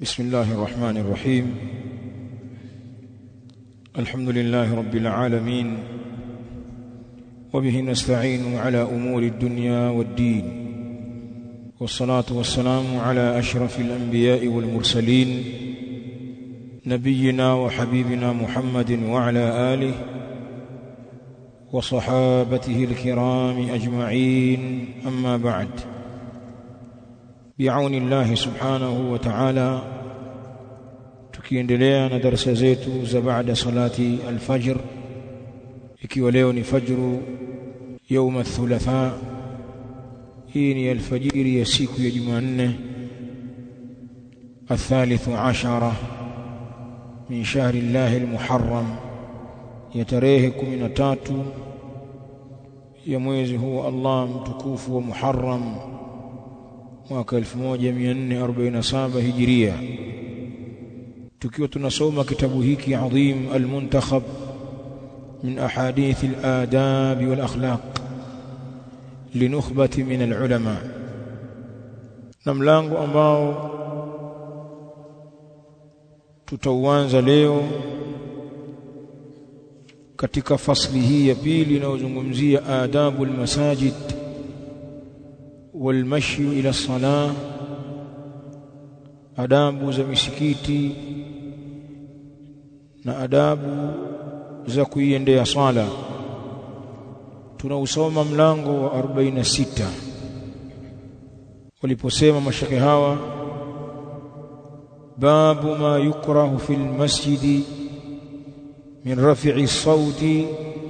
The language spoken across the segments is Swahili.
بسم الله الرحمن الرحيم. الحمد لله رب العالمين، وبه نستعين على أمور الدنيا والدين، والصلاة والسلام على أشرف الأنبياء والمرسلين نبينا وحبيبنا محمد وعلى آله وصحابته الكرام أجمعين. أما بعد، بعون الله سبحانه وتعالى tukiendelea na darasa zetu za baada salati al-fajr, ikiwa leo ni fajru يوم الثلاثاء. hii ni alfajiri ya siku ya Jumanne الثالث عشر من شهر الله المحرم, ya tarehe 13 ya mwezi huu Allah mtukufu wa Muharram mwaka 1447 Hijria, tukiwa tunasoma kitabu hiki adhim al-muntakhab min ahadith al-adab wal akhlaq linukhbati min al-ulama, na mlango ambao tutauanza leo katika fasli hii ya pili inayozungumzia adabul masajid wal mashi ila salah, adabu za misikiti na adabu za kuiendea sala. Tunausoma mlango wa 46 waliposema mashekhe hawa, babu ma yukrahu fil masjidi min rafi'i sauti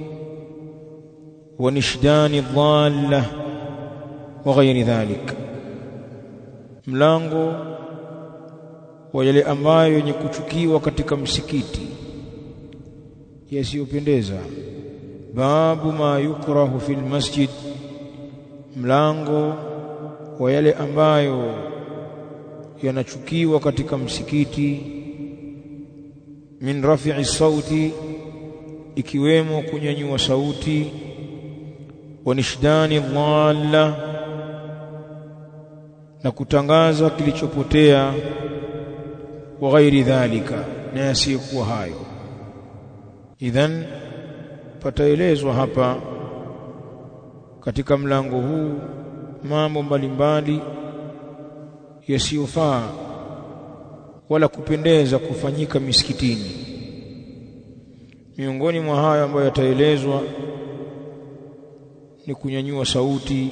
wa nishdani dhalla wa ghairi dhalik, mlango wa yale ambayo yenye kuchukiwa katika msikiti, yasiyopendeza. Babu ma yukrahu fil masjid, mlango wa yale ambayo yanachukiwa katika msikiti. Min rafi'i sauti, ikiwemo kunyanyua sauti. Wa nishdani dhalla, na kutangaza kilichopotea. Wa ghairi dhalika, na yasiyokuwa hayo. Idhan pataelezwa hapa katika mlango huu mambo mbalimbali yasiyofaa wala kupendeza kufanyika misikitini. Miongoni mwa hayo ambayo yataelezwa ni kunyanyua sauti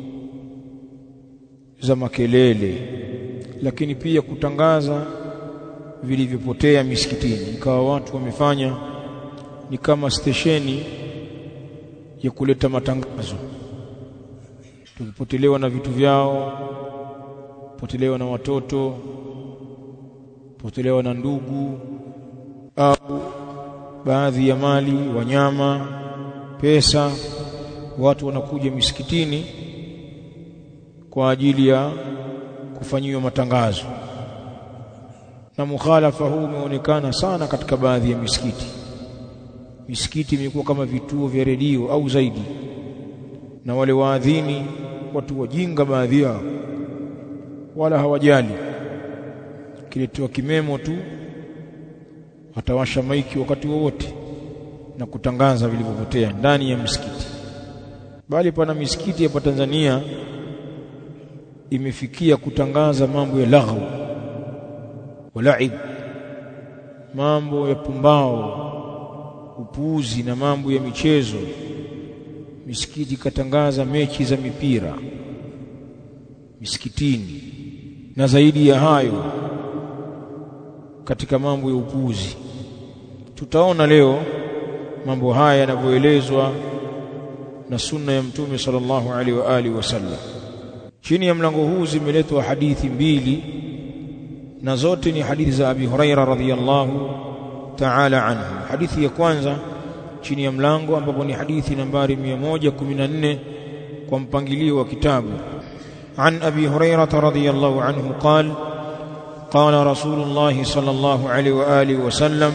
za makelele, lakini pia kutangaza vilivyopotea misikitini, ikawa watu wamefanya ni kama stesheni ya kuleta matangazo. Tukipotelewa na vitu vyao, potelewa na watoto, potelewa na ndugu, au baadhi ya mali, wanyama, pesa, watu wanakuja misikitini kwa ajili ya kufanyiwa matangazo. Na mukhalafa huu umeonekana sana katika baadhi ya misikiti. Misikiti imekuwa kama vituo vya redio au zaidi, na wale waadhini watu wajinga baadhi yao, wala hawajali, kiletewa kimemo tu atawasha maiki wakati wowote na kutangaza vilivyopotea ndani ya msikiti. Bali pana misikiti hapa Tanzania imefikia kutangaza mambo ya laghu walaib, mambo ya pumbao, upuuzi na mambo ya michezo. Misikiti katangaza mechi za mipira misikitini, na zaidi ya hayo katika mambo ya upuuzi. Tutaona leo mambo haya yanavyoelezwa na sunna ya Mtume sallallahu alaihi wa alihi wasallam. Chini ya mlango huu zimeletwa hadithi mbili, na zote ni hadithi za Abi Huraira radhiyallahu ta'ala anhu. Hadithi ya kwanza chini ya mlango, ambapo ni hadithi nambari 114 kwa mpangilio wa kitabu. An Abi Huraira radhiyallahu anhu qala qala Rasulullah sallallahu alayhi wa alihi wasallam,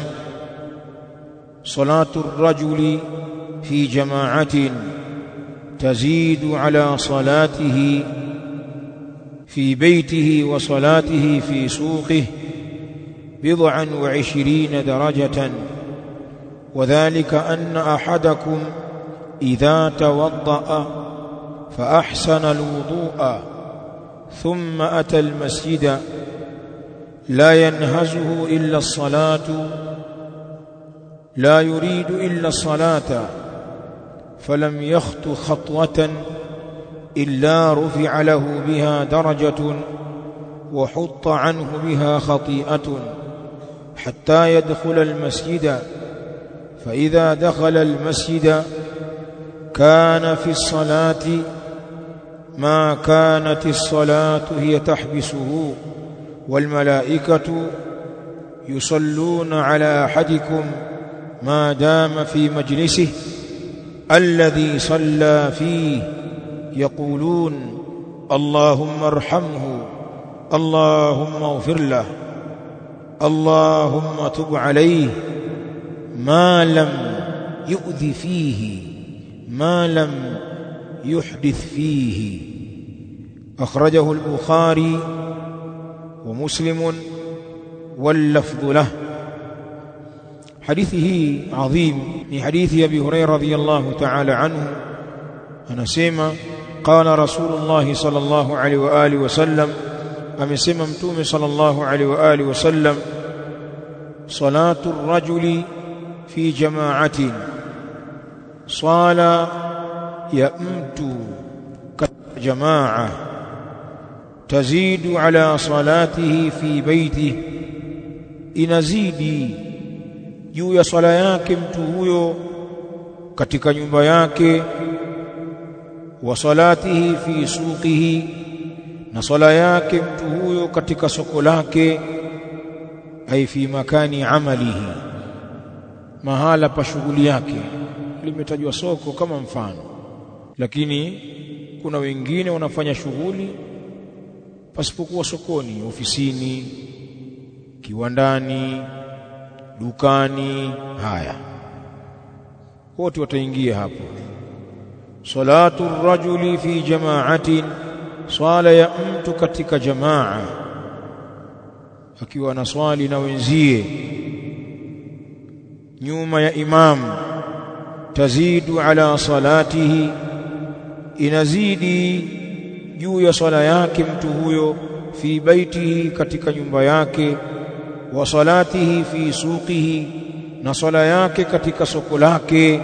salatu ar-rajuli fi jama'atin tazidu ala salatihi في بيته وصلاته في سوقه 20 درجة وذلك أن أحدكم إذا توضأ فأحسن الوضوء ثم أتى المسجد لا ينهزه إلا الصلاة لا يريد إلا الصلاة فلم يخط خطوة إلا رفع له بها درجة وحط عنه بها خطيئة حتى يدخل المسجد فإذا دخل المسجد كان في الصلاة ما كانت الصلاة هي تحبسه والملائكة يصلون على أحدكم ما دام في مجلسه الذي صلى فيه يقولون اللهم ارحمه اللهم اغفر له اللهم تب عليه ما لم يؤذ فيه ما لم يحدث فيه. أخرجه البخاري ومسلم واللفظ له. حديثه عظيم من حديث أبي هريرة رضي الله تعالى عنه anasema قال رسول الله صلى الله عليه وآله وسلم amesema mtume صلى الله عليه وآله وسلم صلاة الرجل في جماعة صلاة ya mtu katika jamaa tazidu ala salatihi fi baiti inazidi juu ya swala yake mtu huyo katika nyumba yake wa salatihi fi suqihi na swala yake mtu huyo katika soko lake ai fi makani amalihi mahala pa shughuli yake limetajwa soko kama mfano lakini kuna wengine wanafanya shughuli pasipokuwa sokoni ofisini kiwandani dukani haya wote wataingia hapo. Salatu rajuli fi jama'atin swala ya mtu katika jamaa akiwa anaswali na wenzie nyuma ya imamu tazidu ala salatihi inazidi juu ya swala yake mtu huyo fi baitihi katika nyumba yake wa salatihi fi suqihi na swala yake katika soko lake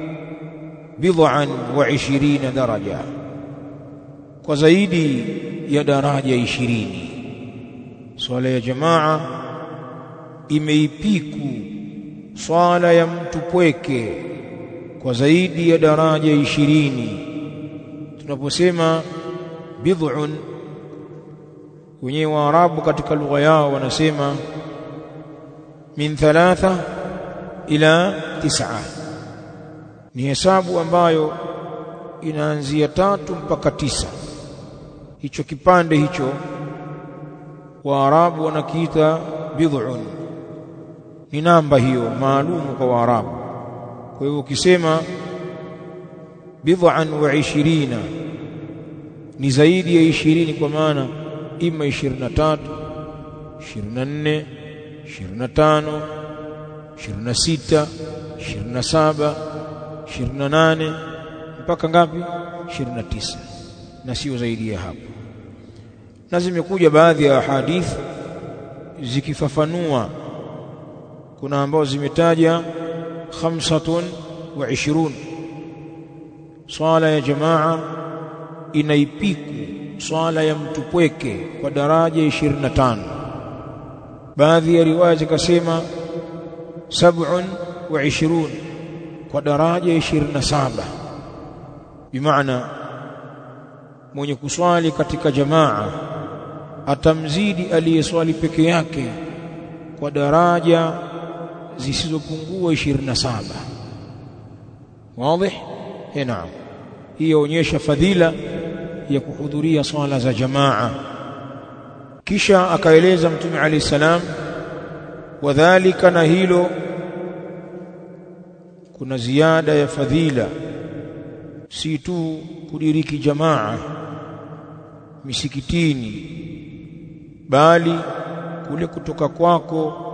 20 daraja kwa zaidi ya daraja 20. Swala ya jamaa imeipiku swala ya mtu pweke kwa zaidi ya daraja 20. Tunaposema bid'un wenyewe Waarabu katika lugha yao wanasema min 3 ila 9, ni hesabu ambayo inaanzia 3 mpaka 9. Hicho kipande hicho Waarabu wanakiita bid'un, ni namba hiyo maalumu kwa Waarabu. Kwa hivyo ukisema bid'an wa 20 ni zaidi ya 20, kwa maana ima 23, 24, 25, 26, 27, 28 mpaka ngapi? 29, na sio zaidi ya hapo. Na zimekuja baadhi ya hadithi zikifafanua, kuna ambao zimetaja 25 swala ya jamaa inaipiku swala ya mtu pweke kwa daraja 25. Baadhi ya riwaya zikasema 27 kwa daraja 27, bimaana mwenye kuswali katika jamaa atamzidi aliyeswali peke yake kwa daraja zisizopungua 27. wazi? Naam. Hii inaonyesha fadhila ya kuhudhuria swala za jamaa. Kisha akaeleza Mtume Ali salam, wadhālika, na hilo kuna ziada ya fadhila, si tu kudiriki jamaa misikitini, bali kule kutoka kwako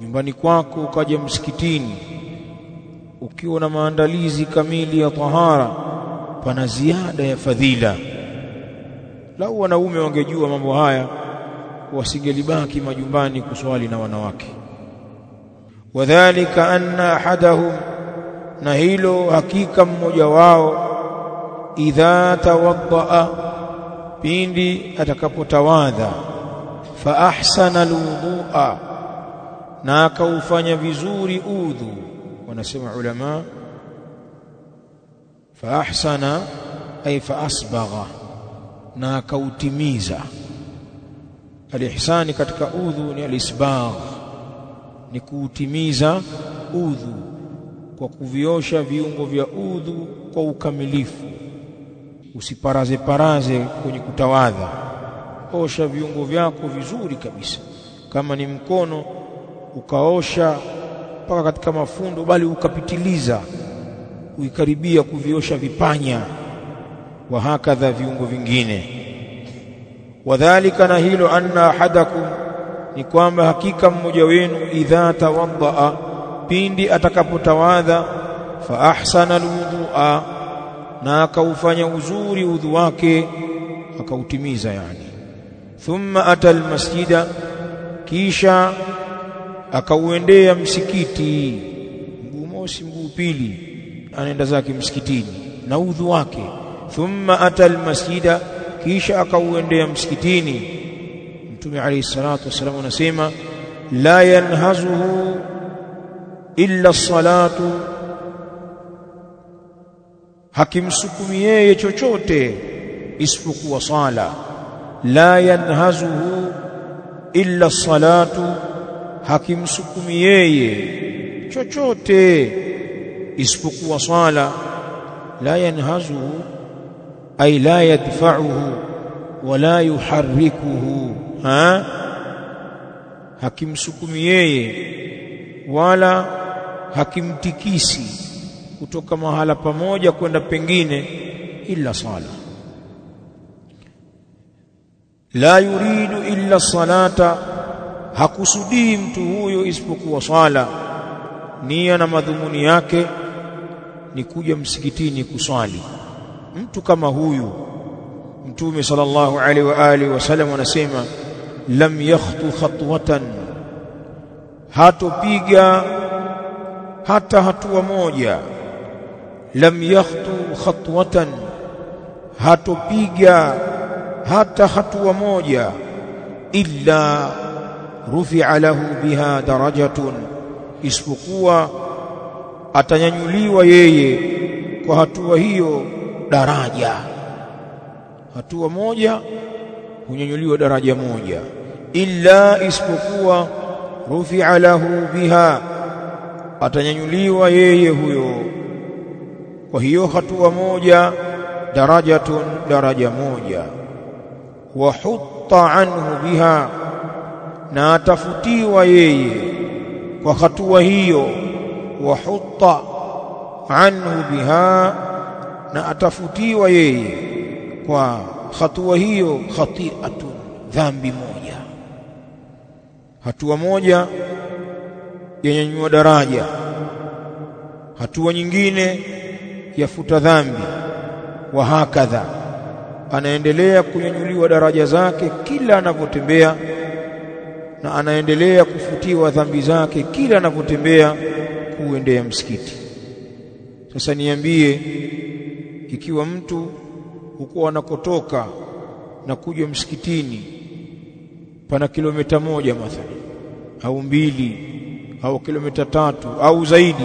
nyumbani kwako ukaja msikitini ukiwa na maandalizi kamili ya tahara, pana ziada ya fadhila. Lau wanaume wangejua mambo haya, wasingelibaki majumbani kuswali na wanawake. Wadhālika anna ahadahum, na hilo hakika mmoja wao, idha tawaddaa, pindi atakapotawadha, fa ahsana alwudu'a, na akaufanya vizuri udhu. Wanasema ulama, fa ahsana ay fa asbagha, na akautimiza. Al-ihsani katika udhu ni al-isbagh, ni kuutimiza udhu kwa kuviosha viungo vya udhu kwa ukamilifu. Usiparaze paraze kwenye kutawadha, osha viungo vyako vizuri kabisa. Kama ni mkono, ukaosha mpaka katika mafundo, bali ukapitiliza, uikaribia kuviosha vipanya, wa hakadha viungo vingine. Wadhālika, na hilo, anna ahadakum, ni kwamba hakika mmoja wenu, idha tawaddaa, pindi atakapotawadha, fa ahsana alwudu'a, na akaufanya uzuri udhu wake, akautimiza yani. Thumma ata almasjida, kisha akauendea msikiti. Mguu mosi mguu pili anaenda zake msikitini na udhu wake. Thumma ata almasjida, kisha akauendea msikitini. Mtume alayhi salatu wasallam anasema, la yanhazuhu illa as-salatu, hakimsukumi yeye chochote isipokuwa sala. La yanhazuhu illa as-salatu, hakimsukumi yeye chochote isipokuwa sala. La yanhazuhu ay la yadfa'uhu wala yuharrikuhu, hakimsukumi yeye wala hakimtikisi kutoka mahala pamoja kwenda pengine illa sala. La yuridu illa salata, hakusudii mtu huyo isipokuwa sala. Nia na madhumuni yake ni kuja msikitini kuswali. Mtu kama huyu, Mtume sallallahu alaihi wa alihi wasallam anasema, lam yakhtu khatwatan, hatopiga hata hatua moja. Lam yakhtu khatwatan, hatopiga hata hatua moja, illa rufi'a lahu biha darajatun, isipokuwa atanyanyuliwa yeye kwa hatua hiyo daraja. Hatua moja hunyanyuliwa daraja moja. Illa, isipokuwa, rufi'a lahu biha, atanyanyuliwa yeye huyo kwa hiyo hatua moja, darajatun, daraja moja. Wa hutta anhu biha, na atafutiwa yeye kwa hatua hiyo. Wa hutta anhu biha, na atafutiwa yeye kwa hatua hiyo, khati'atun, dhambi moja. Hatua moja yanyanyua daraja, hatua nyingine yafuta dhambi. Wa hakadha, anaendelea kunyanyuliwa daraja zake kila anapotembea, na anaendelea kufutiwa dhambi zake kila anapotembea kuendea msikiti. Sasa niambie, ikiwa mtu huko anakotoka na kuja msikitini pana kilomita 1 mathalan, au 2, au kilomita 3 au zaidi,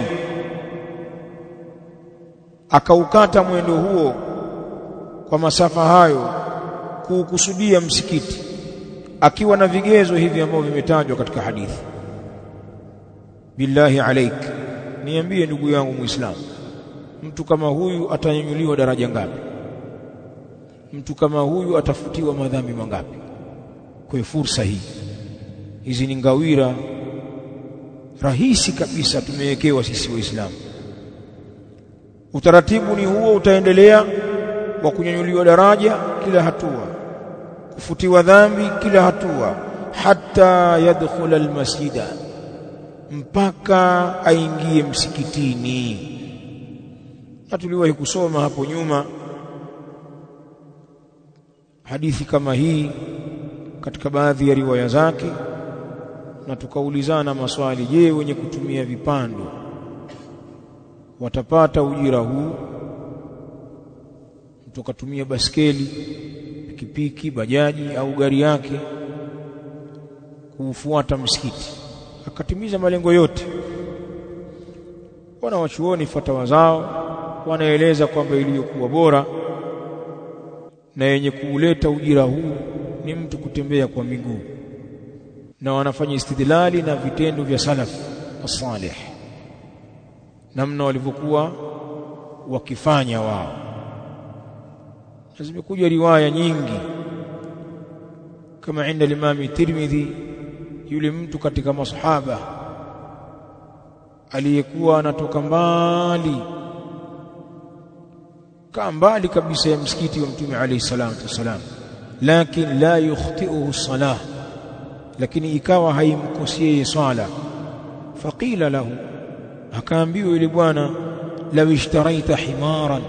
akaukata mwendo huo kwa masafa hayo kukusudia msikiti, akiwa na vigezo hivi ambavyo vimetajwa katika hadithi, billahi alaik, niambie ndugu yangu Muislamu, mtu kama huyu atanyanyuliwa daraja ngapi? Mtu kama huyu atafutiwa madhambi mangapi? Kwa fursa hii, hizi ni ngawira rahisi kabisa tumewekewa sisi Waislamu. Utaratibu ni huo, utaendelea wa kunyanyuliwa daraja kila hatua, kufutiwa dhambi kila hatua, hatta yadkhula almasjida, mpaka aingie msikitini. Na tuliwahi kusoma hapo nyuma hadithi kama hii katika baadhi ya riwaya zake, na tukaulizana maswali. Je, wenye kutumia vipando watapata ujira huu? Mtu akatumia baskeli, pikipiki, bajaji au gari yake kufuata msikiti akatimiza malengo yote. Wanawachuoni fatawa zao wanaeleza kwamba iliyokuwa bora na yenye kuleta ujira huu ni mtu kutembea kwa miguu, na wanafanya istidlali na vitendo vya salaf as-salih, namna walivyokuwa wakifanya wao. Zimekuja riwaya nyingi kama inda Imam Tirmidhi, yule mtu katika masahaba aliyekuwa anatoka mbali kabisa ya msikiti wa Mtume alayhi salatu wasalam, lakini la yukhti'uhu salah, lakini ikawa haimkosei swala. Faqila lahu, akaambiwa yule bwana, law ishtaraita himaran,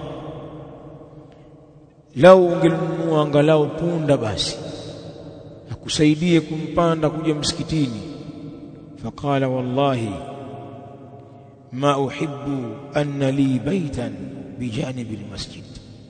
lau ungelinunua angalau punda basi akusaidie kumpanda kuja msikitini. Faqala wallahi ma uhibbu anna li baytan bijanibi almasjid,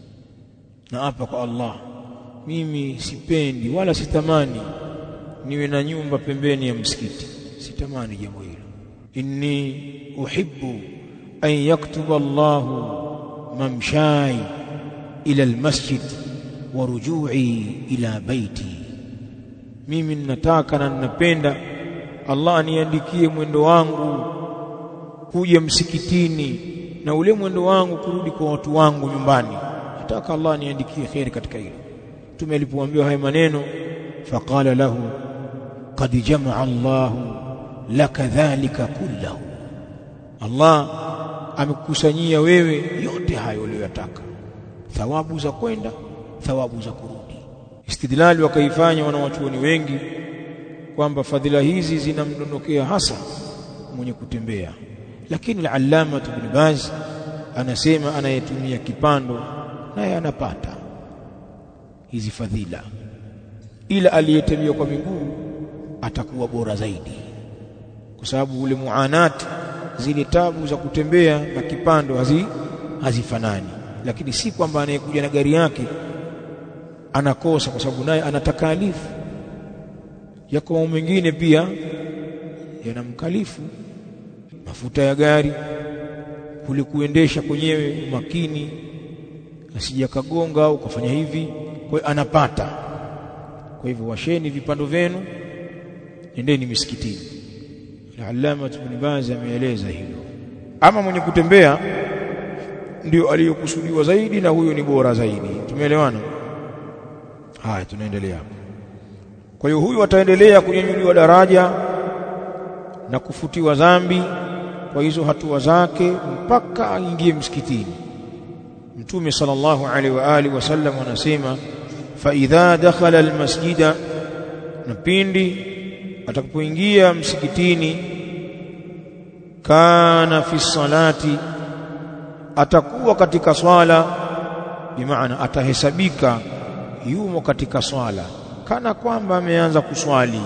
na hapa kwa Allah, mimi sipendi wala sitamani niwe na nyumba pembeni ya msikiti, sitamani jambo hilo. Inni uhibbu an yaktuba Allahu mamshai ila almasjid wa ruju'i ila baiti, mimi ninataka na ninapenda Allah aniandikie mwendo wangu kuja msikitini na ule mwendo wangu kurudi kwa watu wangu nyumbani. Nataka Allah aniandikie khair katika hilo. Mtume alipoambiwa haya maneno, faqala lahu qad jamaa Allahu laka dhalika kullahu, Allah amekusanyia wewe yote hayo uliyotaka, thawabu za kwenda, thawabu za kurudi. Istidlali wakaifanya wanawachuoni wengi kwamba fadhila hizi zinamdondokea hasa mwenye kutembea, lakini al-Allama Ibn Baz anasema anayetumia kipando naye anapata hizi fadhila, ila aliyetembea kwa miguu atakuwa bora zaidi, kwa sababu ule muanat, zile tabu za kutembea na kipando hazifanani. Lakini si kwamba anayekuja na gari yake anakosa, kwa sababu naye anatakalifu yako. Mambo mengine pia yanamkalifu, mafuta ya gari, kule kuendesha kwenyewe, umakini asije kagonga au kufanya hivi, kwa hiyo anapata. Kwa hivyo washeni vipando vyenu, nendeni misikitini. Al-Allama Ibn Baz ameeleza hilo. Ama mwenye kutembea ndio aliyokusudiwa zaidi, na huyo ni bora zaidi. Tumeelewana? Haya, tunaendelea. Kwa hiyo huyu ataendelea kunyanyuliwa daraja na kufutiwa dhambi kwa hizo hatua zake mpaka aingie msikitini. Mtume sallallahu alaihi wa alihi wasallam anasema, fa idha dakhala almasjida, na pindi atakapoingia msikitini, kana fi salati, atakuwa katika swala, bimaana atahesabika yumo katika swala, kana kwamba ameanza kuswali.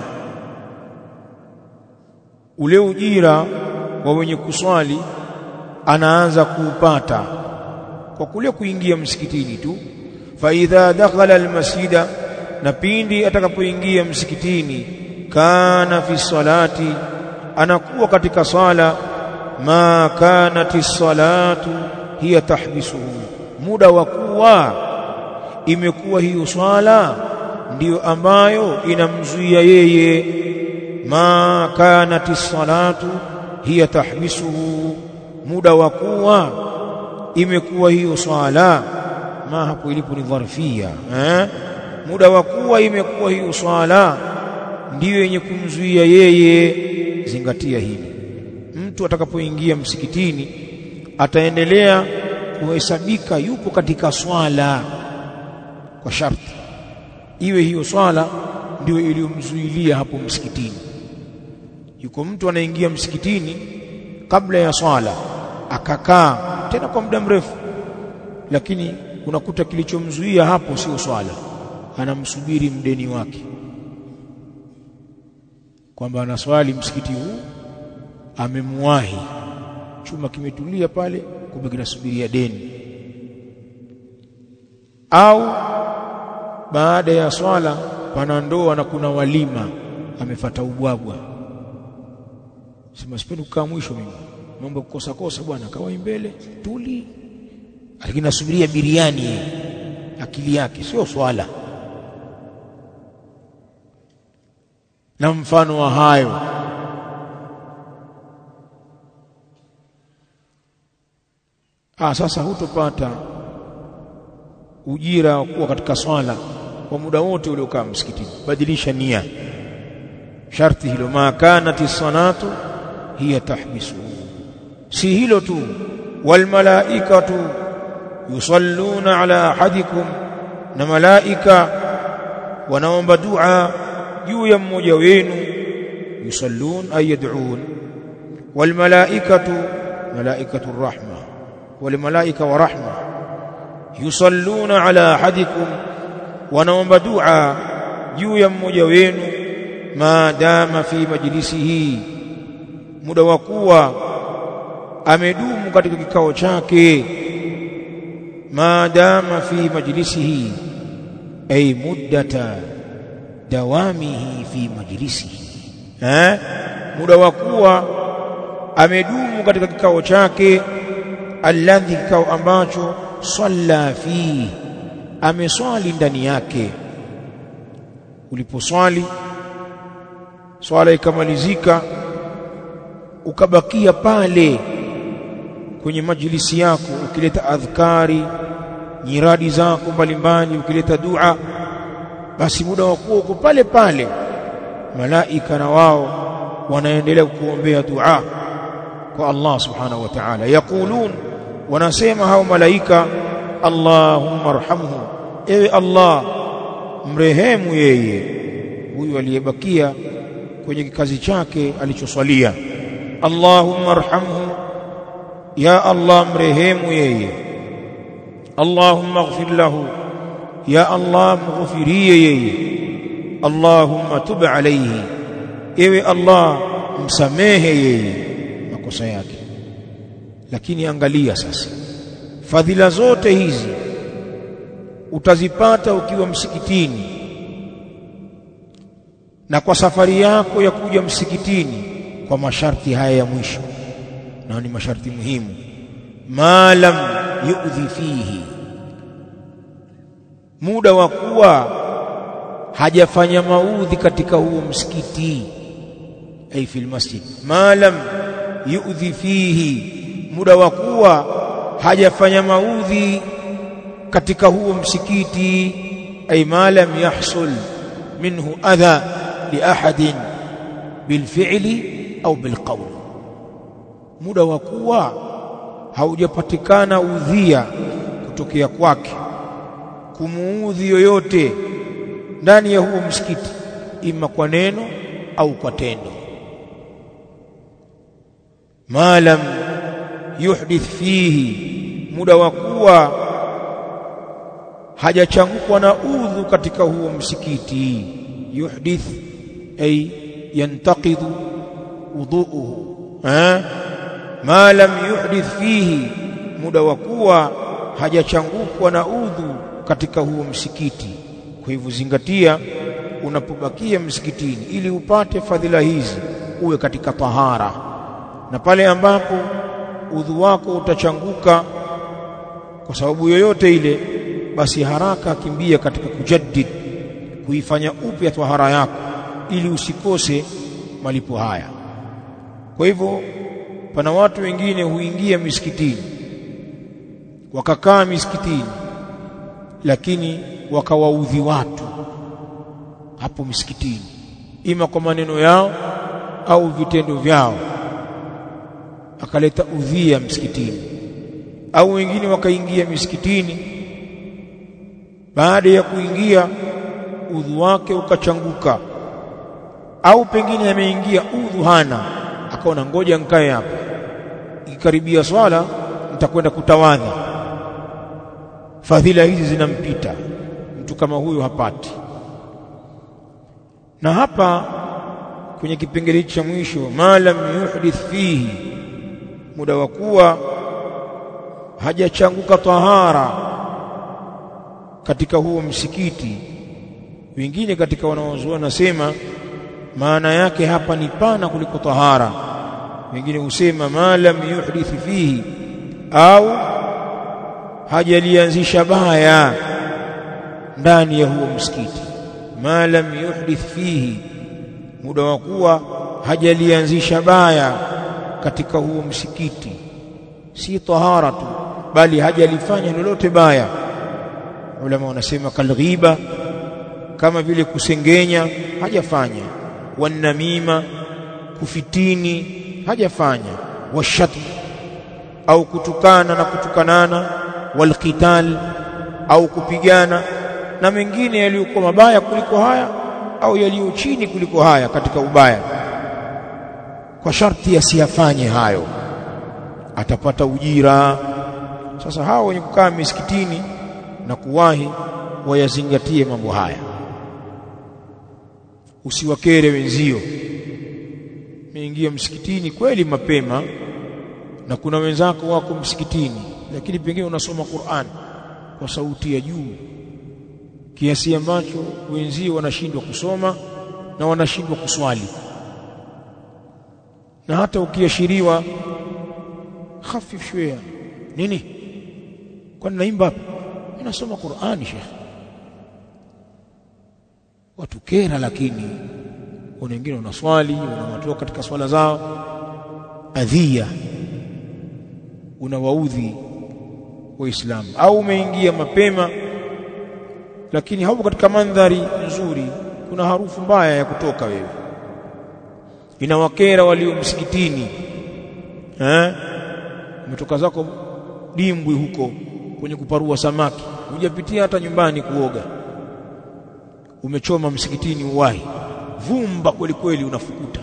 Ule ujira wa wenye kuswali anaanza kuupata kwa kule kuingia msikitini tu. Fa idha dakhala almasjida, na pindi atakapoingia msikitini, kana fi salati, anakuwa katika swala, ma kanati salatu hiya tahbisuhu, muda wa kuwa imekuwa hiyo swala ndiyo ambayo inamzuia yeye. Ma kanati salatu hiya tahbisuhu, muda wa kuwa imekuwa hiyo swala. Ma hapo ilipo ni dharfia, muda wa kuwa imekuwa hiyo swala ndiyo yenye kumzuia yeye. Zingatia hili, mtu atakapoingia msikitini ataendelea kuhesabika yupo katika swala, kwa sharti iwe hiyo swala ndio iliyomzuilia hapo msikitini. Yuko mtu anaingia msikitini kabla ya swala akakaa tena kwa muda mrefu, lakini unakuta kilichomzuia hapo sio swala, anamsubiri mdeni wake kwamba anaswali msikiti huu, amemwahi, chuma kimetulia pale, kumbe kinasubiria deni. Au baada ya swala pana ndoa na kuna walima, amefuata ubwabwa, sema sipendi kukaa mwisho mimi, mambo kukosa kosa bwana, kawai mbele tuli, lakini nasubiria biriani, akili yake sio swala. Na mfano wa hayo. Sasa hutopata ujira wa kuwa katika swala kwa muda wote uliokaa msikitini. Badilisha nia, sharti hilo, ma kanati salatu hiya tahbisu. Si hilo tu, wal malaikatu yusalluna ala ahadikum, na malaika wanaomba dua juu ya mmoja wenu. Yusallun ay yad'un, wal malaikatu malaikatu rahma, wal malaika wa rahma. Yusalluna ala ahadikum, wanaomba dua juu ya mmoja wenu, maadama fi majlisihi, muda wa kuwa amedumu katika kikao chake. Maadama fi majlisihi ay muddata dawamihi fi majlisihi, muda wa kuwa amedumu katika kikao chake. Alladhi, kikao ambacho salla fi, ameswali ndani yake. Uliposwali swala ikamalizika, ukabakia pale kwenye majlisi yako, ukileta adhkari, nyiradi zako mbalimbali, ukileta dua, basi muda wa kuwa uko pale pale, malaika na wao wanaendelea kukuombea dua kwa Allah subhanahu wa ta'ala. Yaqulun, wanasema hao malaika, Allahumma arhamhu, ewe Allah mrehemu yeye huyu aliyebakia kwenye kikazi chake alichoswalia. Allahumma arhamhu, ya Allah mrehemu yeye. Allahumma ighfir lahu, ya Allah mghfirie yeye. Allahumma tub alayhi, ewe Allah msamehe yeye makosa yake. Lakini angalia sasa, fadhila zote hizi utazipata ukiwa msikitini, na kwa safari yako ya kuja msikitini kwa masharti haya ya mwisho, na ni masharti muhimu. Ma lam yu'dhi fihi, muda wa kuwa hajafanya maudhi katika huo msikiti, ay fil masjid. Ma lam yu'dhi fihi, muda wa kuwa hajafanya maudhi katika huo msikiti, ay ma lam yahsul minhu adha li ahadin bil fi'li au bil qawl, muda wa kuwa haujapatikana udhia kutokea kwake, kumuudhi yoyote ndani ya huo msikiti, ima kwa neno au kwa tendo. Ma lam yuhdith fihi, muda wa kuwa hajachangukwa na udhu katika huo msikiti. Yuhdith ay yantaqidu wudu'uhu, ma lam yuhdith fihi, muda wa kuwa hajachangukwa na udhu katika huo msikiti. Kwa hivyo zingatia unapobakia msikitini, ili upate fadhila hizi uwe katika tahara, na pale ambapo udhu wako utachanguka kwa sababu yoyote ile, basi haraka kimbia katika kujaddid, kuifanya upya tahara yako ili usikose malipo haya. Kwa hivyo pana watu wengine huingia misikitini, wakakaa misikitini, lakini wakawaudhi watu hapo misikitini, ima kwa maneno yao au vitendo vyao, akaleta udhia msikitini. Au wengine wakaingia misikitini, baada ya kuingia udhu wake ukachanguka, au pengine ameingia udhu hana, akaona ngoja nikae hapa, ikikaribia swala nitakwenda kutawadha, fadhila hizi zinampita mtu kama huyo, hapati. Na hapa kwenye kipengele cha mwisho, ma lam yuhdith fihi, muda wa kuwa hajachanguka tahara katika huo msikiti. Wengine katika wanaozuoni nasema maana yake hapa ni pana kuliko tahara. Wengine husema ma lam yuhdith fihi, au hajalianzisha baya ndani ya huo msikiti. Ma lam yuhdith fihi, muda wa kuwa hajalianzisha baya katika huo msikiti, si tahara tu, bali hajalifanya lolote baya. Ulama wanasema kalghiba, kama vile kusengenya hajafanya, wanamima, kufitini hajafanya, washatm, au kutukana na kutukanana, walqital, au kupigana, na mengine yaliyokuwa mabaya kuliko haya au yaliyo chini kuliko haya katika ubaya. Kwa sharti asiyafanye hayo, atapata ujira. Sasa hao wenye kukaa misikitini na kuwahi wayazingatie mambo haya. Usiwakere wenzio. Umeingia msikitini kweli mapema, na kuna wenzako wako msikitini, lakini pengine unasoma Qur'an kwa sauti ya juu kiasi ambacho wenzio wanashindwa kusoma na wanashindwa kuswali. Na hata ukiashiriwa khafif shwea, nini kwani naimba hapa, ninasoma Qur'ani Sheikh, watu kera, lakini wengine wanaswali, wanatoka katika swala zao, adhiya, unawaudhi Waislamu. Au umeingia mapema lakini haupo katika mandhari nzuri, kuna harufu mbaya ya kutoka wewe, inawakera walio msikitini. Umetoka zako dimbwi huko kwenye kuparua samaki, hujapitia hata nyumbani kuoga, umechoma msikitini uwahi, vumba kweli kweli unafukuta,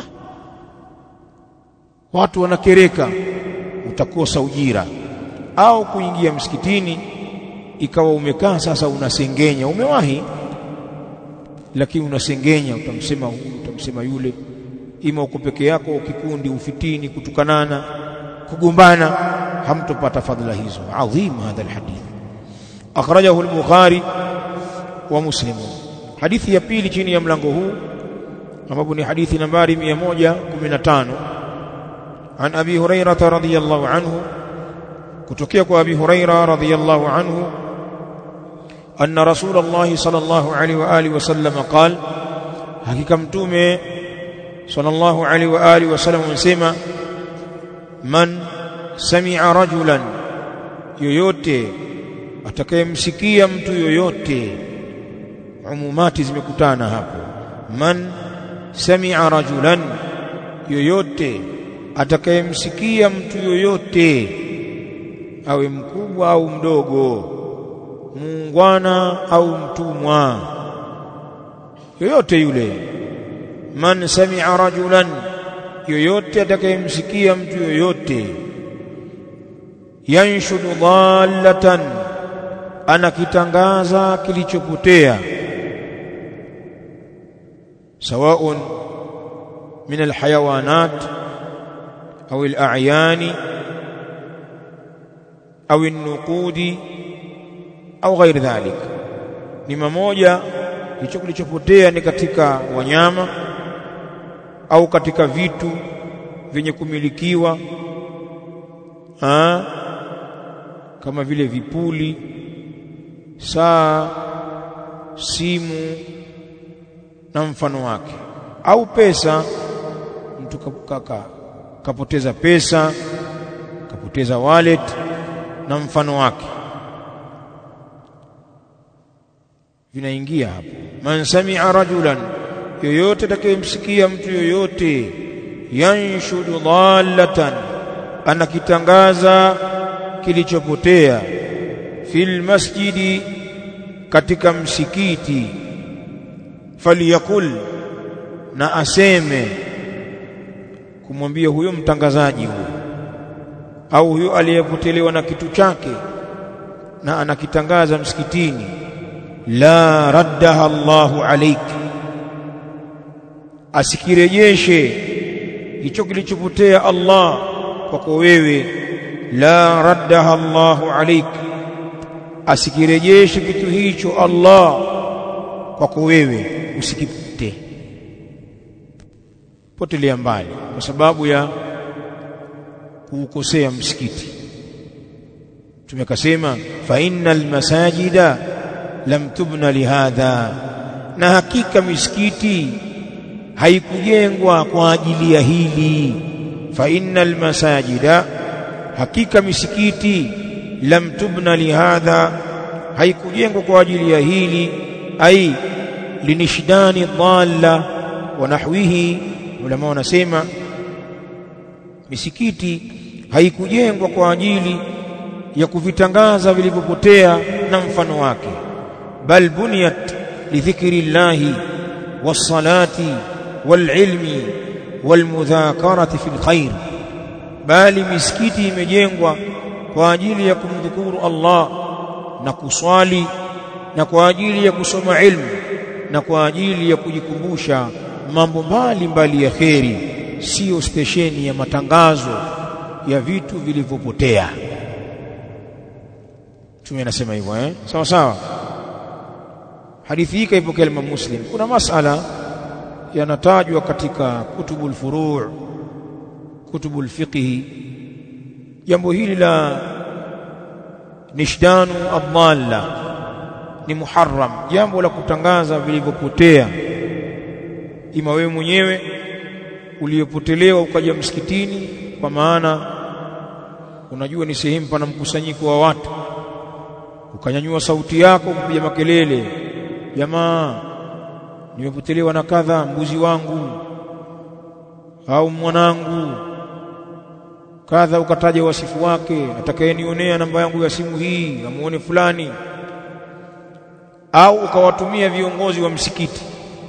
watu wanakereka, utakosa ujira. Au kuingia msikitini ikawa umekaa sasa unasengenya, umewahi lakini unasengenya, utamsema huyu, utamsema yule, ima uko peke yako au kikundi, ufitini, kutukanana, kugombana, hamtopata fadhila hizo. Adhim hadha alhadith, akhrajahu al-Bukhari wa Muslim. Hadithi ya pili chini ya mlango huu, ambapo ni hadithi nambari 115, an Abi Hurairah radhiyallahu anhu, kutokea kwa Abi Hurairah radhiyallahu anhu, anna Rasulullah sallallahu alaihi wa alihi wasallam qala, hakika mtume sallallahu alaihi wa alihi wasallam anasema, man sami'a rajulan, yoyote atakayemsikia mtu yoyote. Umumati zimekutana hapo, man sami'a rajulan, yoyote atakayemsikia mtu yoyote, awe mkubwa au mdogo, muungwana au mtumwa, yoyote yule. Man sami'a rajulan, yoyote atakayemsikia mtu yoyote, yanshudu dhallatan, anakitangaza kilichopotea, sawaun min alhayawanat au al'ayani au an-nuqudi au ghairi dhalik. Ni mmoja, hicho kilichopotea ni katika wanyama au katika vitu vyenye kumilikiwa, kama vile vipuli, saa, simu na mfano wake, au pesa. Mtu kapoteza pesa, kapoteza wallet na mfano wake, vinaingia hapo. Man sami'a rajulan, yoyote atakayemsikia mtu yoyote, yanshudu dhallatan, anakitangaza kilichopotea, fil masjidi, katika msikiti, faliyakul, na aseme kumwambia huyo mtangazaji huyo au huyo aliyepotelewa na kitu chake na anakitangaza msikitini, la raddaha Allahu alayk, asikirejeshe hicho kilichopotea Allah kwako wewe. La raddaha Allahu alayk, asikirejeshe kitu hicho Allah kwako wewe, usikipite, potelea mbali kwa sababu ya kuukosea msikiti. Tumekasema fa innal masajida lam tubna lihadha, na hakika misikiti haikujengwa kwa ajili ya hili. Fa innal masajida, hakika misikiti, lam tubna lihadha, haikujengwa kwa ajili ya hili, ai linishdani dhalla wa nahwihi. Ulama wanasema misikiti haikujengwa kwa ajili ya kuvitangaza vilivyopotea na mfano wake, bal buniyat lidhikri llahi wassalati walilmi walmudhakarati fil khair, bali misikiti imejengwa kwa ajili ya kumdhukuru Allah na kuswali na kwa ajili ya kusoma ilmu na kwa ajili ya kujikumbusha mambo mbalimbali ya kheri, sio stesheni ya matangazo ya vitu vilivyopotea. Tumenasema hivyo sawa sawa. Hadithi hii kaipokea Imam Muslim. Kuna masala yanatajwa katika kutubul furu', kutubul fiqh. Jambo hili la nishdanu adalla ni muharram, jambo la kutangaza vilivyopotea. Ima wewe mwenyewe uliyopotelewa ukaja msikitini, kwa maana unajua ni sehemu pana mkusanyiko wa watu, ukanyanyua sauti yako kupiga makelele, jamaa nimepotelewa na kadha, mbuzi wangu au mwanangu kadha, ukataja wasifu wake, atakayenionea namba yangu ya simu hii amuone fulani, au ukawatumia viongozi wa msikiti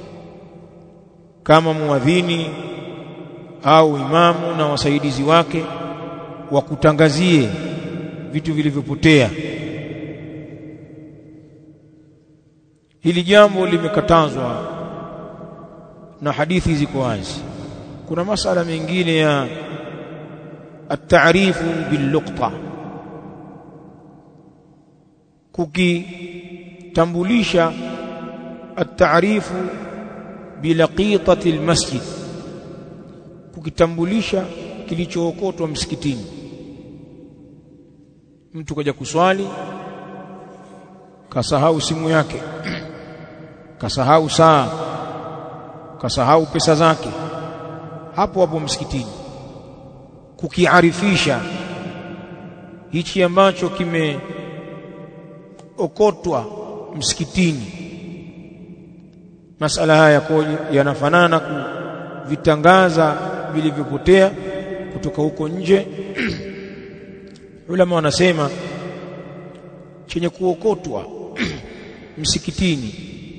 kama muadhini au imamu na wasaidizi wake wakutangazie vitu vilivyopotea. Hili jambo limekatazwa na hadithi ziko wazi. Kuna masala mengine ya at-ta'rifu bil-luqta, kukitambulisha at-ta'rifu bilaqitati al-masjid, kukitambulisha kilichookotwa msikitini. Mtu kaja kuswali kasahau simu yake, kasahau saa, kasahau pesa zake hapo hapo msikitini, kukiarifisha hichi ambacho kimeokotwa msikitini. Masala haya yanafanana kuvitangaza vilivyopotea kutoka huko nje. Ulama wanasema chenye kuokotwa msikitini,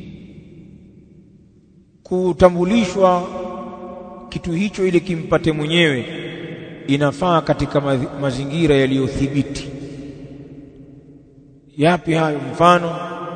kutambulishwa kitu hicho ili kimpate mwenyewe, inafaa katika mazingira yaliyothibiti. Yapi hayo? Mfano,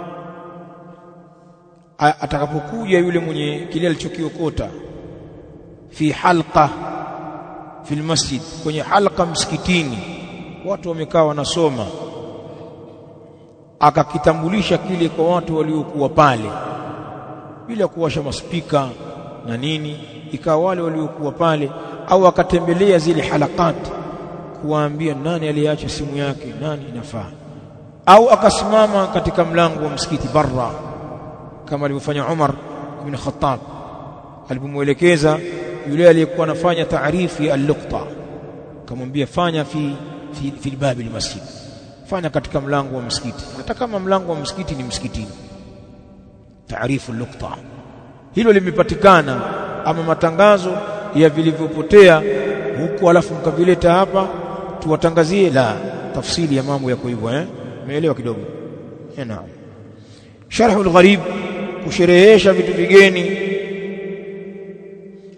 atakapokuja yule mwenye kile alichokiokota fi halqa fil masjid, kwenye halqa msikitini, watu wamekaa wanasoma, akakitambulisha kile kwa watu waliokuwa pale bila kuwasha maspika na nini, ikawa wale waliokuwa pale, au akatembelea zile halakati kuwaambia nani aliacha simu yake, nani inafaa, au akasimama katika mlango wa msikiti barra kama alivyofanya Umar ibn Khattab alipomuelekeza yule aliyekuwa anafanya taarifi al-luqta, akamwambia fanya fi bab al-masjid, fanya katika mlango wa msikiti, hata kama mlango wa msikiti ni msikitini. Taarifu al-luqta hilo limepatikana, ama matangazo ya vilivyopotea huko alafu mkavileta hapa tuwatangazie, la, tafsili ya mambo yako hivyo. Umeelewa kidogo? Naam. Sharhul gharib, kusherehesha vitu vigeni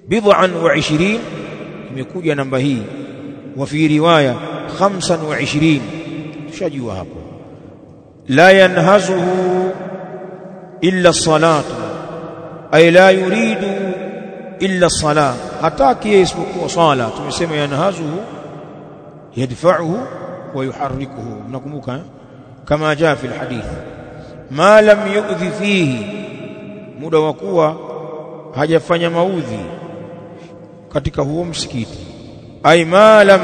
20 imekuja namba hii, wa fi riwaya 25 tushajua hapo. La yanhazuhu illa salatu, ay la yuridu illa salat, hataki isipokuwa sala. Tumesema yanhazuhu yadfa'uhu wa yuharrikuhu, mnakumbuka kama jaa fi alhadith. Ma lam yu'dhi fihi, muda wa kuwa hajafanya maudhi katika huo msikiti. Ay ma lam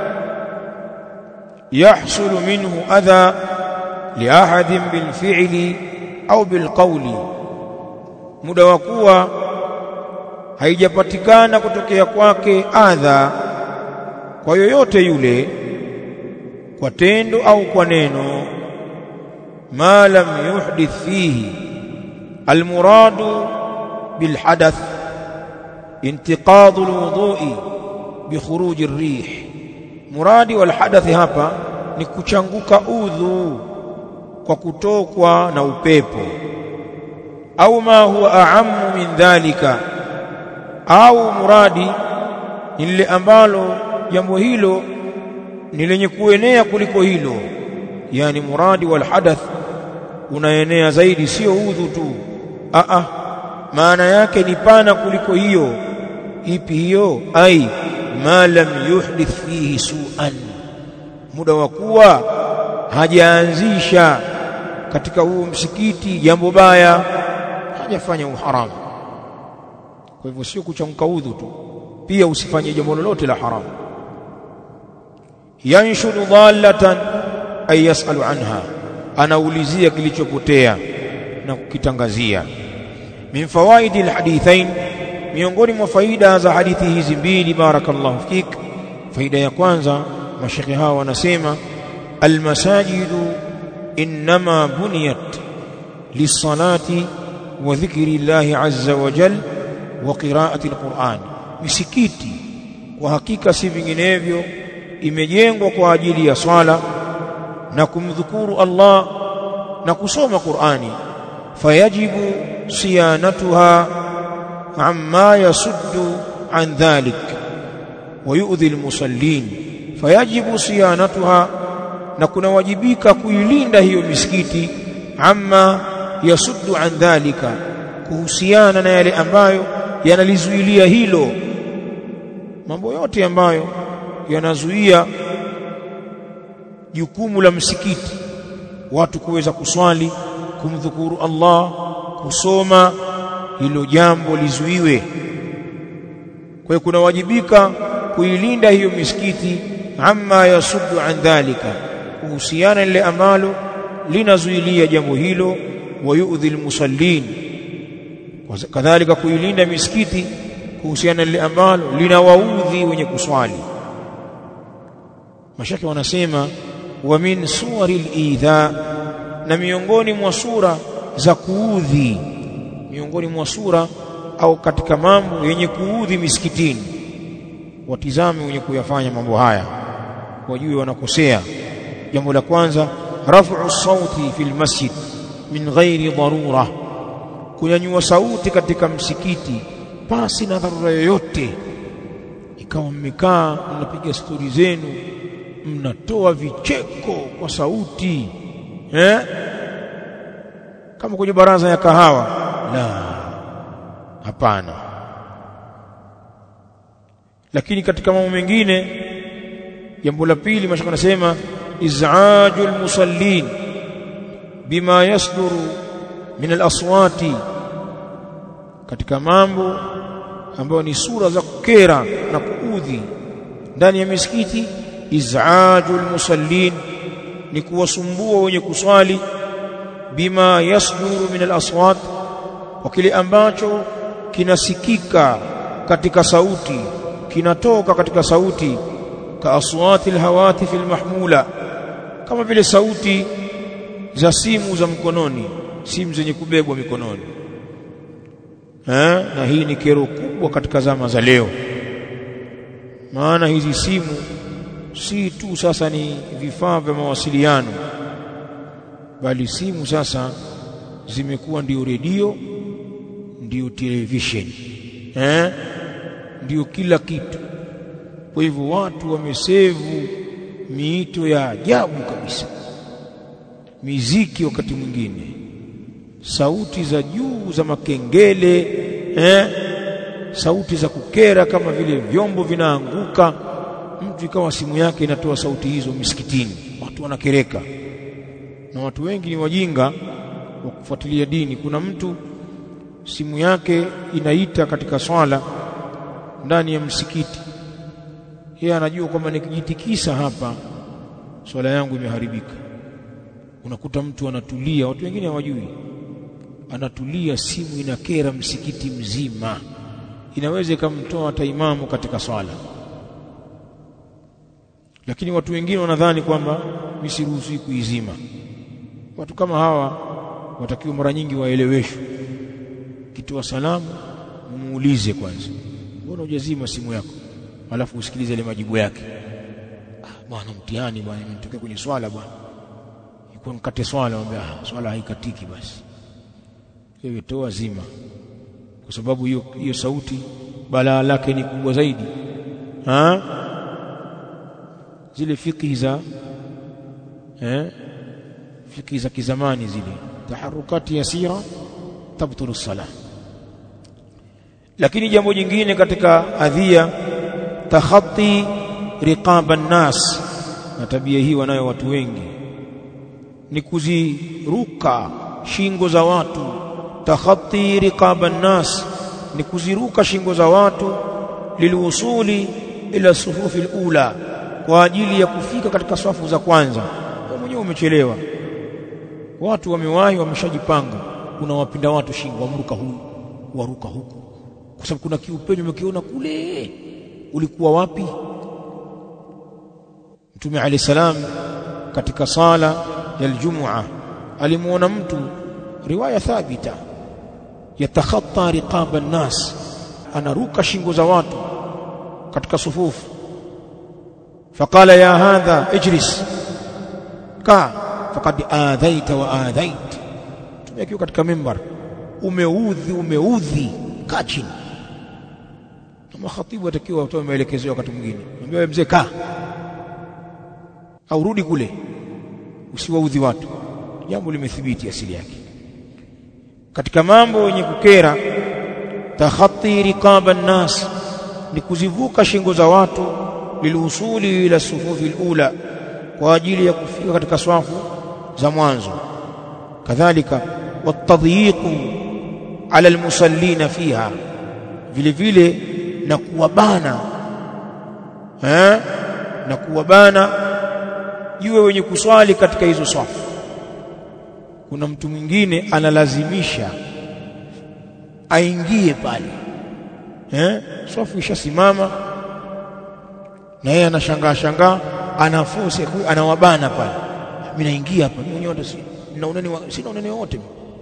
yahsul minhu adha li ahadin bil fi'li au bil qawli, muda wa kuwa haijapatikana kutokea kwake adha kwa yoyote yule, kwa tendo au kwa neno. Ma lam yuhdith fihi, almuradu bil hadath intiqadu alwudu'i bi khuruj ar-rih. Muradi wal hadath hapa ni kuchanguka udhu kwa kutokwa na upepo, au ma huwa a'ammu min dhalika, au muradi ni lile ambalo jambo hilo ni lenye kuenea kuliko hilo. Yani muradi wal hadath unaenea zaidi, sio udhu tu. Maana yake ni pana kuliko hiyo. Ipi hiyo? Ai ma lam yuhdith fihi su'an, muda wa kuwa hajaanzisha katika huu msikiti jambo baya, hajafanya uharamu. Kwa hivyo sio kuchanguka udhu tu, pia usifanye jambo lolote la haramu. Yanshudu dhallatan ay yasalu anha, anaulizia kilichopotea na kukitangazia. Min fawaidi alhadithain, miongoni mwa faida za hadithi hizi mbili, barakallahu fik. Faida ya kwanza, mashekhi hawa wanasema almasajidu inma buniyat lisalati wa dhikri llahi azza wa jalla wa qiraati alquran. Misikiti kwa hakika si vinginevyo imejengwa kwa ajili ya swala na kumdhukuru Allah na kusoma Qur'ani. Fayajibu siyanatuha amma yasuddu an dhalik wa yu'dhi almusallin. Fayajibu siyanatuha, na kuna wajibika kuilinda hiyo misikiti, amma yasuddu an dhalika, kuhusiana na yale ambayo yanalizuilia hilo, mambo yote ambayo yanazuia jukumu la msikiti, watu kuweza kuswali, kumdhukuru Allah, kusoma, hilo jambo lizuiwe. Kwa hiyo kuna wajibika kuilinda hiyo misikiti, amma yasuddu an dhalika, kuhusiana ile ambalo linazuilia jambo hilo, wa yu'dhi almusallin, kadhalika kuilinda misikiti kuhusiana ile ambalo linawaudhi wenye kuswali. Mashaka wanasema wa min suwaril idha, na miongoni mwa sura za kuudhi, miongoni mwa sura au katika mambo yenye kuudhi misikitini. Watizame wenye kuyafanya mambo haya, wajue wanakosea. Jambo la kwanza, raf'u sauti fil masjid min ghairi darura, kunyanyua sauti katika msikiti pasi na dharura yoyote. Ikawa mmekaa mnapiga stori zenu, mnatoa vicheko kwa sauti, kama kwenye baraza ya kahawa. La, hapana. Lakini katika mambo mengine, jambo la pili, mashaka nasema iz'ajul musallin bima yasduru min al-aswati, katika mambo ambayo ni sura za kukera na kuudhi ndani ya misikiti. Iz'ajul musallin ni kuwasumbua wenye kuswali, bima yasduru min al-aswat, kwa kile ambacho kinasikika katika sauti, kinatoka katika sauti, ka aswati al-hawatif al-mahmula, kama vile sauti za simu za mkononi, simu zenye kubebwa mikononi. Na hii ni kero kubwa katika zama za leo, maana hizi simu si tu sasa ni vifaa vya mawasiliano, bali simu sasa zimekuwa ndio redio, ndio television, ndio kila kitu. Kwa hivyo watu wamesevu miito ya ajabu kabisa, miziki wakati mwingine, sauti za juu za makengele, sauti za kukera kama vile vyombo vinaanguka. Mtu ikawa simu yake inatoa sauti hizo misikitini, watu wanakereka. Na watu wengi ni wajinga wa kufuatilia dini. Kuna mtu simu yake inaita katika swala ndani ya msikiti, yeye anajua kwamba nikijitikisa hapa swala yangu imeharibika. Unakuta mtu anatulia, watu wengine hawajui, anatulia, simu inakera msikiti mzima, inaweza ikamtoa hata imamu katika swala. Lakini watu wengine wanadhani kwamba misiruhusi kuizima. Watu kama hawa watakiwa mara nyingi waeleweshwe. Kitoa salamu muulize kwanza, mbona hujazima simu yako? Alafu usikilize ile majibu yake. Bwana mtihani bwana, nimetokea kwenye swala bwana, iko nikate swala. Mwambie swala haikatiki, basi wewe toa zima, kwa sababu hiyo sauti balaa lake ni kubwa zaidi. Zile fikhi za fikhi za kizamani, zile taharukati yasira tabtulu salah. Lakini jambo jingine katika adhia, takhati riqaban nas, na tabia hii wanayo watu wengi, ni kuziruka shingo za watu. Takhati riqaban nas ni kuziruka shingo za watu, lilwusuli ila sufufi alula, kwa ajili ya kufika katika safu za kwanza. Wewe mwenyewe umechelewa, watu wamewahi, wameshajipanga, unawapinda watu shingo, wamruka huyu waruka huku, kwa sababu kuna kiupenyo umekiona kule. Ulikuwa wapi? Mtume alayhi salam katika sala ya Ijumaa alimuona mtu, riwaya thabita, yatakhatta riqaba an-nas, anaruka shingo za watu katika sufufu. Faqala ya hadha ijlis ka faqad adhaita wa adhait. Tumekiwa katika mimbar, umeudhi, kaa chini. Kama khatibu atakiwa atoe maelekezo wakati mwingine, mwambie wewe mzee kaa, au rudi kule, usiwaudhi watu. Jambo limethibiti asili yake. Katika mambo yenye kukera, takhati riqaba an-nas ni kuzivuka shingo za watu, lilwusuli ila sufufi alula, kwa ajili ya kufika katika swafu za mwanzo. Kadhalika watadhiqu ala almusallina fiha, vile vile na kuwabana na kuwabana juu wenye kuswali katika hizo swafu. Kuna mtu mwingine analazimisha aingie pale, swafu ishasimama na yeye anashangaa, anaforce, anawabana pale. Mimi naingia hapa, mimi mwenyewe sina unene wote.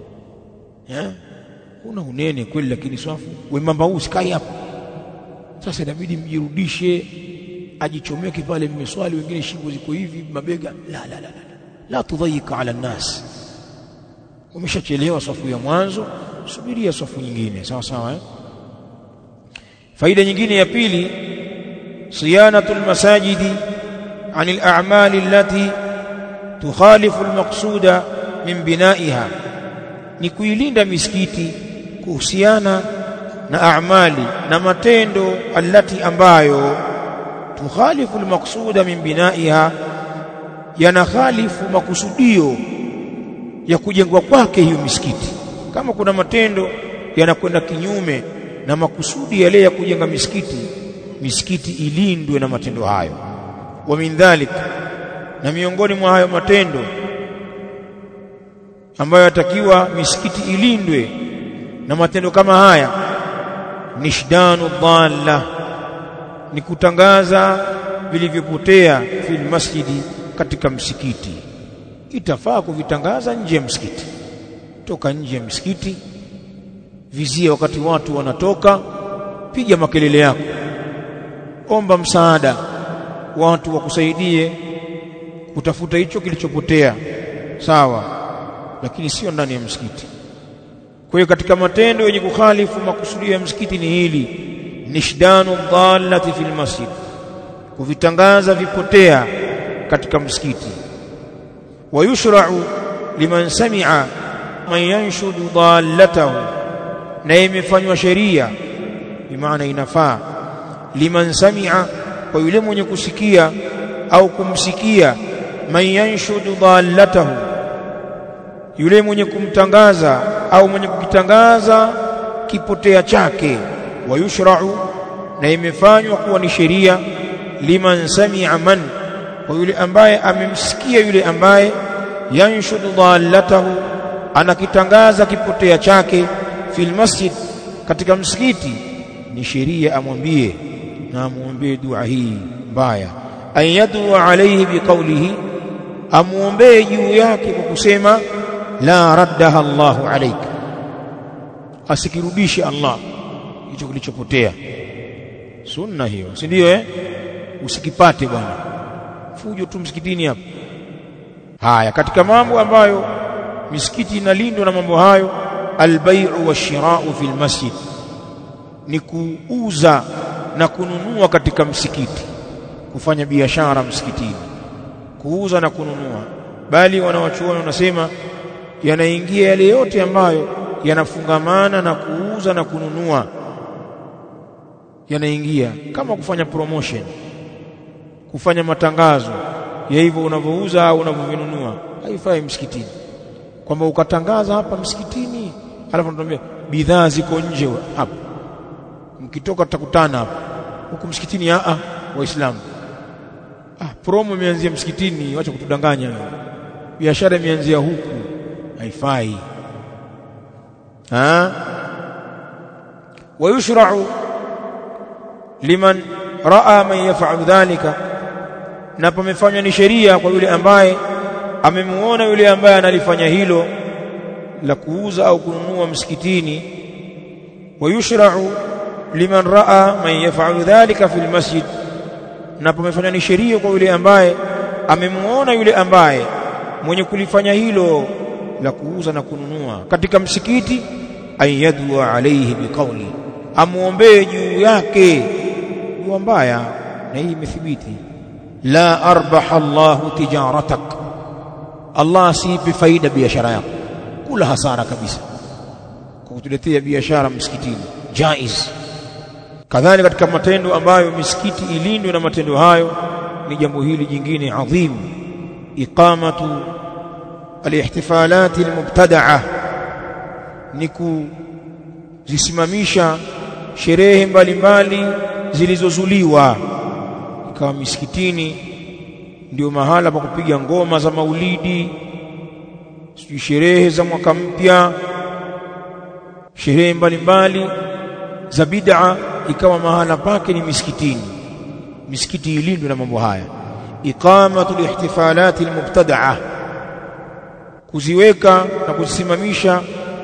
Una unene kweli, lakini swafu wembamba huu sikai hapa. Sasa inabidi mjirudishe, ajichomeke pale, mmeswali, wengine shingo ziko hivi, mabega. La tudhayika ala nas. Umeshachelewa swafu ya mwanzo, subiria swafu nyingine. Sawa. Faida nyingine ya pili, siyanatul masajidi anil a'mali allati tukhalifu almaqsuda min binaiha, ni kuilinda misikiti kuhusiana na a'mali na matendo allati ambayo tukhalifu almaqsuda min binaiha, yanakhalifu makusudio ya kujengwa kwake hiyo misikiti. Kama kuna matendo yanakwenda kinyume na makusudi yale ya kujenga misikiti ilindwe na matendo hayo. Wa min dhalik, na miongoni mwa hayo matendo ambayo yatakiwa misikiti ilindwe na matendo kama haya, nishdanu dhalla, ni kutangaza vilivyopotea fil masjidi, katika msikiti. Itafaa kuvitangaza nje ya msikiti. Toka nje ya msikiti, vizia wakati watu wanatoka, piga makelele yako, omba msaada, watu wakusaidie kutafuta hicho kilichopotea, sawa, lakini sio ndani ya msikiti. Kwa hiyo katika matendo yenye kukhalifu makusudio ya msikiti ni hili, nishdanu dhallati fil masjid, kuvitangaza vipotea katika msikiti. Wa yushra'u liman sami'a man yanshudu dhallatahu, na imefanywa sheria, bimaana inafaa liman sami'a, kwa yule mwenye kusikia au kumsikia, man yanshudu dhallatahu, yule mwenye kumtangaza au mwenye kukitangaza kipotea chake. Wa yushra'u, na imefanywa kuwa ni sheria, liman sami'a man, kwa yule ambaye amemsikia yule ambaye yanshudu dhallatahu, anakitangaza kipotea chake, fil masjid, katika msikiti, ni sheria amwambie, na amwombee dua hii mbaya, an yad'u alayhi biqawlihi, amwombee juu yake kwa kusema la raddaha Allahu alayka, asikirudishe Allah hicho kilichopotea. Sunna hiyo, si ndio? Usikipate bwana fujo tu msikitini hapa. Haya, katika mambo ambayo misikiti inalindwa na mambo hayo, albay'u washira'u fil masjid, ni kuuza na kununua katika msikiti, kufanya biashara msikitini, kuuza na kununua. Bali wanawachuoni wanasema yanaingia yale yote ambayo yanafungamana na kuuza na kununua, yanaingia kama kufanya promotion, kufanya matangazo ya hivyo unavyouza au unavyovinunua. Haifai msikitini kwamba ukatangaza hapa msikitini alafu unatuambia bidhaa ziko nje hapa, mkitoka tutakutana hapa. Huku msikitini Waislamu, promo imeanzia msikitini, acha kutudanganya wewe, biashara imeanzia huku. Haifai. Wa yushra'u liman ra'a man yaf'alu dhalika, na pamefanywa ni sheria kwa yule ambaye amemuona yule ambaye analifanya hilo la kuuza au kununua msikitini. Wa yushra'u liman ra'a man yaf'alu dhalika fil masjid, na pamefanywa ni sheria kwa yule ambaye amemuona yule ambaye mwenye kulifanya hilo la kuuza na kununua katika msikiti, ayadhu alayhi biqawli, amuombee juu yake dua mbaya. Na hii imethibiti, la arbaha Allahu tijaratak, Allah asiipe faida biashara yako, kula hasara kabisa kwa kutuletea biashara msikitini, jaiz. Kadhalika katika matendo ambayo misikiti ilindwe na matendo hayo ni jambo hili jingine adhim, iqamatu alihtifalati almubtada'a, ni kuzisimamisha sherehe mbalimbali zilizozuliwa. Ikawa misikitini ndio mahala pa kupiga ngoma za maulidi, sio sherehe za mwaka mpya, sherehe mbalimbali za bid'a, ikawa mahala pake ni misikitini. Misikiti ilindwe na mambo haya, iqamatu alihtifalati almubtada'a, kuziweka na kuzisimamisha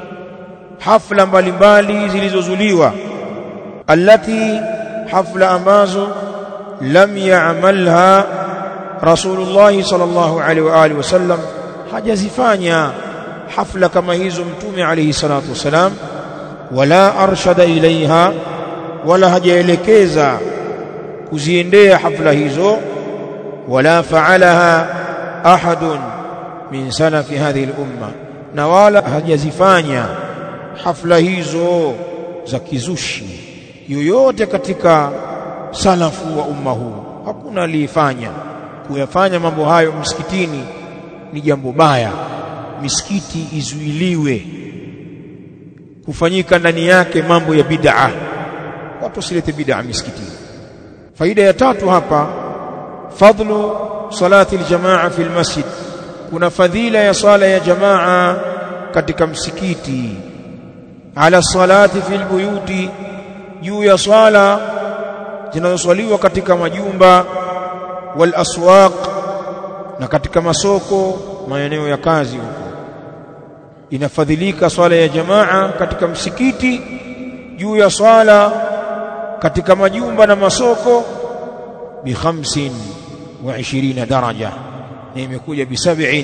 hafla mbalimbali zilizozuliwa, allati, hafla ambazo lam ya'malha Rasulullah sallallahu alaihi wa alihi wasallam, hajazifanya hafla kama hizo Mtume alayhi salatu wasalam, wala arshada ilaiha, wala hajaelekeza kuziendea hafla hizo, wala fa'alaha ahadun min salafi hadhihi al-umma, na wala hajazifanya hafla hizo za kizushi yoyote katika salafu wa umma huu. Hakuna aliyefanya. Kuyafanya mambo hayo msikitini ni jambo baya. Misikiti izuiliwe kufanyika ndani yake mambo ya bid'a, watu wasilete bid'a misikitini. Faida ya tatu hapa, fadlu salati aljamaa fi almasjid, kuna fadhila ya sala ya jamaa katika msikiti, ala salati fil buyuti, juu ya swala zinazoswaliwa katika majumba, wal aswaq, na katika masoko, maeneo ya kazi huko. Inafadhilika swala ya jamaa katika msikiti juu ya swala katika majumba na masoko bi 25 daraja, na imekuja bi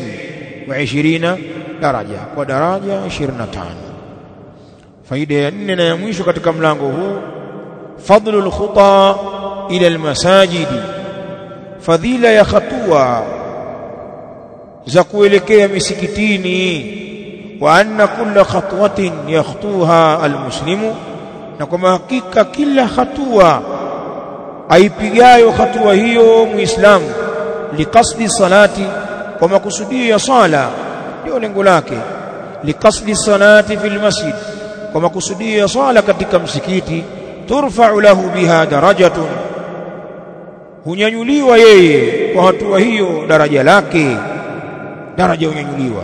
27 daraja, kwa daraja 25. Faida ya 4 na ya mwisho katika mlango huu, fadlu al-khuta ila al-masajid, fadhila ya hatua za kuelekea misikitini. Wa anna kulla khatwatin yakhtuha al-muslimu, na kwa hakika kila hatua aipigayo hatua hiyo muislamu, liqasdi salati, kwa makusudio ya sala, ndio lengo lake. Liqasdi salati fil masjid, kwa makusudio ya sala katika msikiti. Turfa'u lahu biha darajatun, hunyanyuliwa yeye kwa hatua hiyo daraja lake, daraja hunyanyuliwa.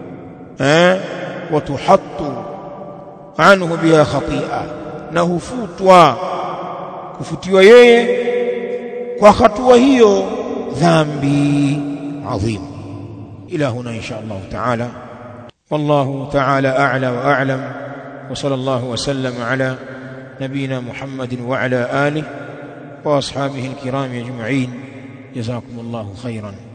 Wa tuhattu anhu biha khati'a, na hufutwa, kufutiwa yeye kwa hatua hiyo dhambi adhim. Ila huna insha Allah ta'ala. والله تعالى أعلى وأعلم، وصلى الله وسلم على نبينا محمد وعلى آله وأصحابه الكرام أجمعين. جزاكم الله خيرا.